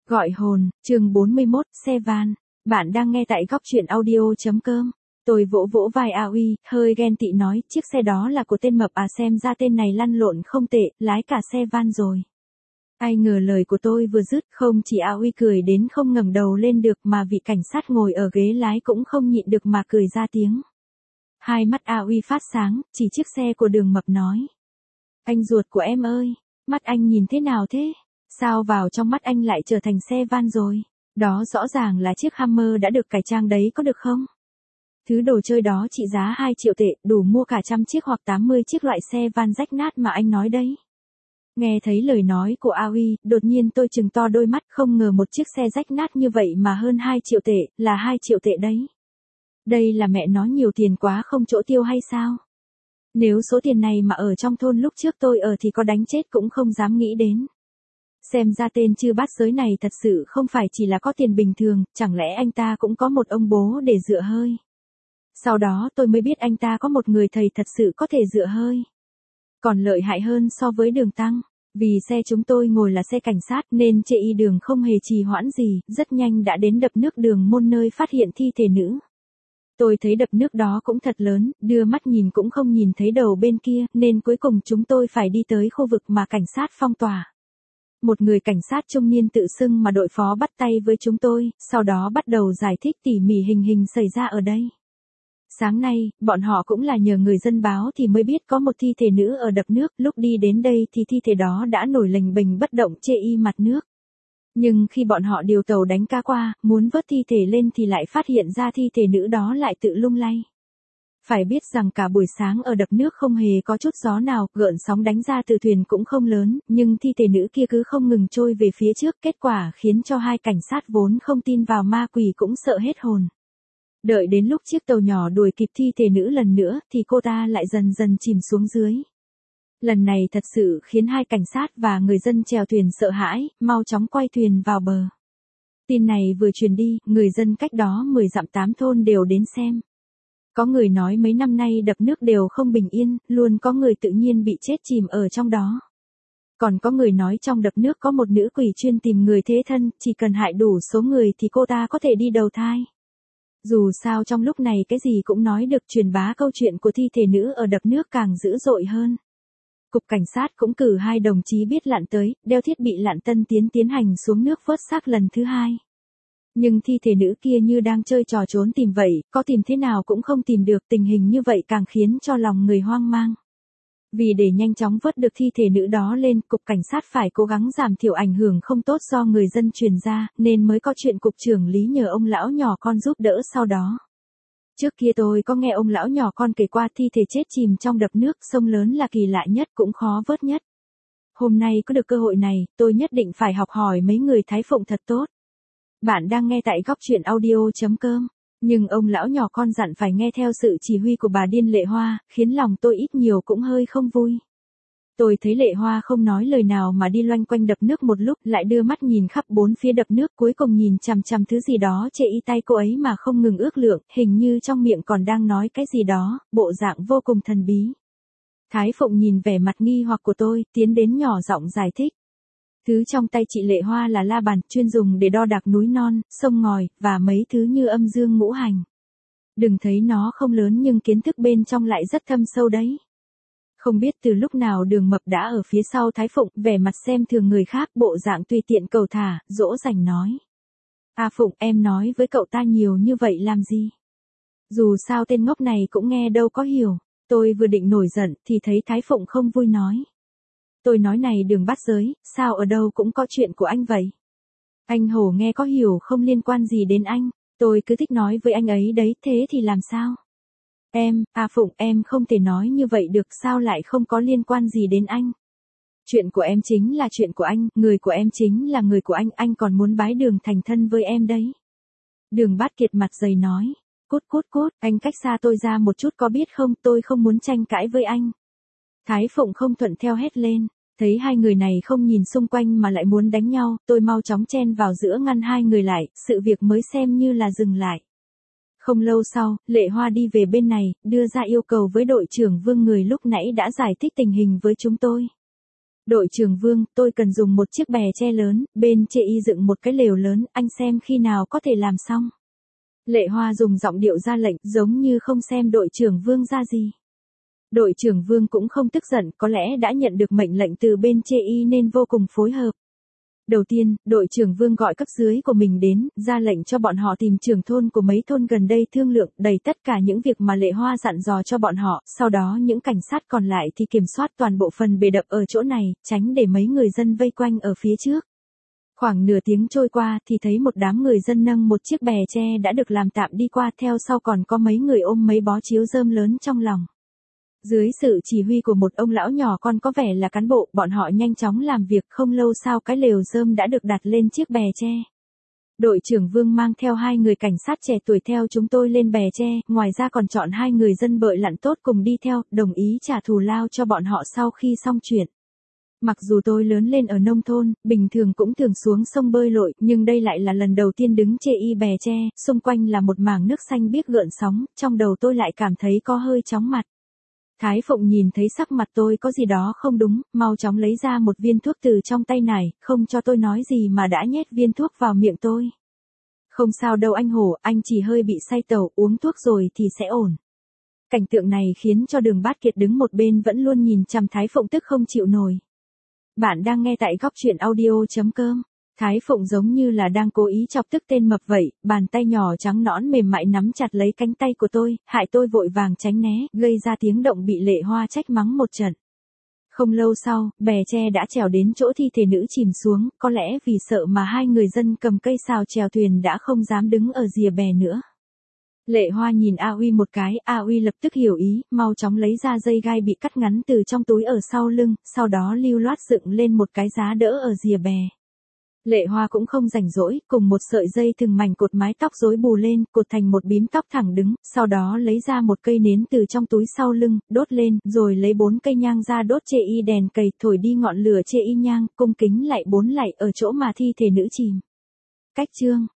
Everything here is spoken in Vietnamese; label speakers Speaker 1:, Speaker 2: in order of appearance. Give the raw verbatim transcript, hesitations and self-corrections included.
Speaker 1: Gọi hồn, chương bốn mươi mốt, xe van. Bạn đang nghe tại góc truyện audio.com. Tôi vỗ vỗ vai A Uy, hơi ghen tị nói, chiếc xe đó là của tên mập à, xem ra tên này lăn lộn không tệ, lái cả xe van rồi. Ai ngờ lời của tôi vừa dứt, không chỉ A Uy cười đến không ngẩng đầu lên được mà vị cảnh sát ngồi ở ghế lái cũng không nhịn được mà cười ra tiếng. Hai mắt A Uy phát sáng, chỉ chiếc xe của Đường Mập nói. Anh ruột của em ơi, mắt anh nhìn thế nào thế? Sao vào trong mắt anh lại trở thành xe van rồi? Đó rõ ràng là chiếc Hummer đã được cải trang đấy, có được không? Thứ đồ chơi đó trị giá hai triệu tệ, đủ mua cả trăm chiếc hoặc tám mươi chiếc loại xe van rách nát mà anh nói đấy. Nghe thấy lời nói của A Uy, đột nhiên tôi trừng to đôi mắt, không ngờ một chiếc xe rách nát như vậy mà hơn hai triệu tệ, là hai triệu tệ đấy. Đây là mẹ nó nhiều tiền quá không chỗ tiêu hay sao? Nếu số tiền này mà ở trong thôn lúc trước tôi ở thì có đánh chết cũng không dám nghĩ đến. Xem ra tên chư bát giới này thật sự không phải chỉ là có tiền bình thường, chẳng lẽ anh ta cũng có một ông bố để dựa hơi. Sau đó tôi mới biết anh ta có một người thầy thật sự có thể dựa hơi. Còn lợi hại hơn so với Đường Tăng, vì xe chúng tôi ngồi là xe cảnh sát nên chê y Đường không hề trì hoãn gì, rất nhanh đã đến đập nước Đường Môn nơi phát hiện thi thể nữ. Tôi thấy đập nước đó cũng thật lớn, đưa mắt nhìn cũng không nhìn thấy đầu bên kia, nên cuối cùng chúng tôi phải đi tới khu vực mà cảnh sát phong tỏa. Một người cảnh sát trung niên tự xưng mà đội phó bắt tay với chúng tôi, sau đó bắt đầu giải thích tỉ mỉ hình hình xảy ra ở đây. Sáng nay, bọn họ cũng là nhờ người dân báo thì mới biết có một thi thể nữ ở đập nước, lúc đi đến đây thì thi thể đó đã nổi lềnh bềnh bất động chê y mặt nước. Nhưng khi bọn họ điều tàu đánh cá qua, muốn vớt thi thể lên thì lại phát hiện ra thi thể nữ đó lại tự lung lay. Phải biết rằng cả buổi sáng ở đập nước không hề có chút gió nào, gợn sóng đánh ra từ thuyền cũng không lớn, nhưng thi thể nữ kia cứ không ngừng trôi về phía trước, kết quả khiến cho hai cảnh sát vốn không tin vào ma quỷ cũng sợ hết hồn. Đợi đến lúc chiếc tàu nhỏ đuổi kịp thi thể nữ lần nữa, thì cô ta lại dần dần chìm xuống dưới. Lần này thật sự khiến hai cảnh sát và người dân chèo thuyền sợ hãi, mau chóng quay thuyền vào bờ. Tin này vừa truyền đi, người dân cách đó mười dặm tám thôn đều đến xem. Có người nói mấy năm nay đập nước đều không bình yên, luôn có người tự nhiên bị chết chìm ở trong đó. Còn có người nói trong đập nước có một nữ quỷ chuyên tìm người thế thân, chỉ cần hại đủ số người thì cô ta có thể đi đầu thai. Dù sao trong lúc này cái gì cũng nói được, truyền bá câu chuyện của thi thể nữ ở đập nước càng dữ dội hơn. Cục cảnh sát cũng cử hai đồng chí biết lặn tới, đeo thiết bị lặn tân tiến tiến hành xuống nước vớt xác lần thứ hai. Nhưng thi thể nữ kia như đang chơi trò trốn tìm vậy, có tìm thế nào cũng không tìm được, tình hình như vậy càng khiến cho lòng người hoang mang. Vì để nhanh chóng vớt được thi thể nữ đó lên, cục cảnh sát phải cố gắng giảm thiểu ảnh hưởng không tốt do người dân truyền ra, nên mới có chuyện cục trưởng Lý nhờ ông lão nhỏ con giúp đỡ sau đó. Trước kia tôi có nghe ông lão nhỏ con kể qua thi thể chết chìm trong đập nước, sông lớn là kỳ lạ nhất cũng khó vớt nhất. Hôm nay có được cơ hội này, tôi nhất định phải học hỏi mấy người Thái Phụng thật tốt. Bạn đang nghe tại góc truyện audio.com. Nhưng ông lão nhỏ con dặn phải nghe theo sự chỉ huy của bà điên Lệ Hoa, khiến lòng tôi ít nhiều cũng hơi không vui. Tôi thấy Lệ Hoa không nói lời nào mà đi loanh quanh đập nước một lúc, lại đưa mắt nhìn khắp bốn phía đập nước, cuối cùng nhìn chằm chằm thứ gì đó chê y tay cô ấy mà không ngừng ước lượng, hình như trong miệng còn đang nói cái gì đó, bộ dạng vô cùng thần bí. Thái Phụng nhìn vẻ mặt nghi hoặc của tôi, tiến đến nhỏ giọng giải thích. Thứ trong tay chị Lệ Hoa là la bàn, chuyên dùng để đo đạc núi non, sông ngòi, và mấy thứ như âm dương ngũ hành. Đừng thấy nó không lớn nhưng kiến thức bên trong lại rất thâm sâu đấy. Không biết từ lúc nào Đường Mập đã ở phía sau Thái Phụng, vẻ mặt xem thường người khác, bộ dạng tùy tiện cầu thả, dỗ dành nói. À Phụng, em nói với cậu ta nhiều như vậy làm gì? Dù sao tên ngốc này cũng nghe đâu có hiểu. Tôi vừa định nổi giận, thì thấy Thái Phụng không vui nói. Tôi nói này Đường Bát Giới, sao ở đâu cũng có chuyện của anh vậy? Anh Hổ nghe có hiểu không liên quan gì đến anh, tôi cứ thích nói với anh ấy đấy, thế thì làm sao? Em, à Phụng, em không thể nói như vậy được, sao lại không có liên quan gì đến anh? Chuyện của em chính là chuyện của anh, người của em chính là người của anh, anh còn muốn bái Đường thành thân với em đấy. Đường Bát Kiệt mặt dày nói, cút cút cút, anh cách xa tôi ra một chút có biết không, tôi không muốn tranh cãi với anh. Thái Phụng không thuận theo hét lên, thấy hai người này không nhìn xung quanh mà lại muốn đánh nhau, tôi mau chóng chen vào giữa ngăn hai người lại, sự việc mới xem như là dừng lại. Không lâu sau, Lệ Hoa đi về bên này, đưa ra yêu cầu với đội trưởng Vương người lúc nãy đã giải thích tình hình với chúng tôi. Đội trưởng Vương, tôi cần dùng một chiếc bè tre lớn, bên chê y dựng một cái lều lớn, anh xem khi nào có thể làm xong. Lệ Hoa dùng giọng điệu ra lệnh, giống như không xem đội trưởng Vương ra gì. Đội trưởng Vương cũng không tức giận, có lẽ đã nhận được mệnh lệnh từ bên chê y nên vô cùng phối hợp. Đầu tiên, đội trưởng Vương gọi cấp dưới của mình đến, ra lệnh cho bọn họ tìm trưởng thôn của mấy thôn gần đây thương lượng, đầy tất cả những việc mà Lệ Hoa dặn dò cho bọn họ, sau đó những cảnh sát còn lại thì kiểm soát toàn bộ phần bề đập ở chỗ này, tránh để mấy người dân vây quanh ở phía trước. Khoảng nửa tiếng trôi qua thì thấy một đám người dân nâng một chiếc bè tre đã được làm tạm đi qua, theo sau còn có mấy người ôm mấy bó chiếu rơm lớn trong lòng. Dưới sự chỉ huy của một ông lão nhỏ con có vẻ là cán bộ, bọn họ nhanh chóng làm việc, không lâu sau cái lều rơm đã được đặt lên chiếc bè tre. Đội trưởng Vương mang theo hai người cảnh sát trẻ tuổi theo chúng tôi lên bè tre, ngoài ra còn chọn hai người dân bợ lặn tốt cùng đi theo, đồng ý trả thù lao cho bọn họ sau khi xong chuyện. Mặc dù tôi lớn lên ở nông thôn, bình thường cũng thường xuống sông bơi lội, nhưng đây lại là lần đầu tiên đứng chê y bè tre, xung quanh là một mảng nước xanh biếc gợn sóng, trong đầu tôi lại cảm thấy có hơi chóng mặt. Thái Phụng nhìn thấy sắc mặt tôi có gì đó không đúng, mau chóng lấy ra một viên thuốc từ trong tay nải, không cho tôi nói gì mà đã nhét viên thuốc vào miệng tôi. Không sao đâu anh Hổ, anh chỉ hơi bị say tàu, uống thuốc rồi thì sẽ ổn. Cảnh tượng này khiến cho Đường Bát Kiệt đứng một bên vẫn luôn nhìn chằm Thái Phụng tức không chịu nổi. Bạn đang nghe tại góc truyện audio chấm com. Thái Phụng giống như là đang cố ý chọc tức tên mập vậy, bàn tay nhỏ trắng nõn mềm mại nắm chặt lấy cánh tay của tôi, hại tôi vội vàng tránh né, gây ra tiếng động bị Lệ Hoa trách mắng một trận. Không lâu sau, bè tre đã trèo đến chỗ thi thể nữ chìm xuống, có lẽ vì sợ mà hai người dân cầm cây sào chèo thuyền đã không dám đứng ở rìa bè nữa. Lệ Hoa nhìn A Uy một cái, A Uy lập tức hiểu ý, mau chóng lấy ra dây gai bị cắt ngắn từ trong túi ở sau lưng, sau đó lưu loát dựng lên một cái giá đỡ ở rìa bè. Lệ Hoa cũng không rảnh rỗi, cùng một sợi dây thừng mảnh cột mái tóc rối bù lên, cột thành một bím tóc thẳng đứng, sau đó lấy ra một cây nến từ trong túi sau lưng, đốt lên, rồi lấy bốn cây nhang ra đốt chê y đèn cầy, thổi đi ngọn lửa chê y nhang, cung kính lại bốn lạy ở chỗ mà thi thể nữ chìm. Cách chương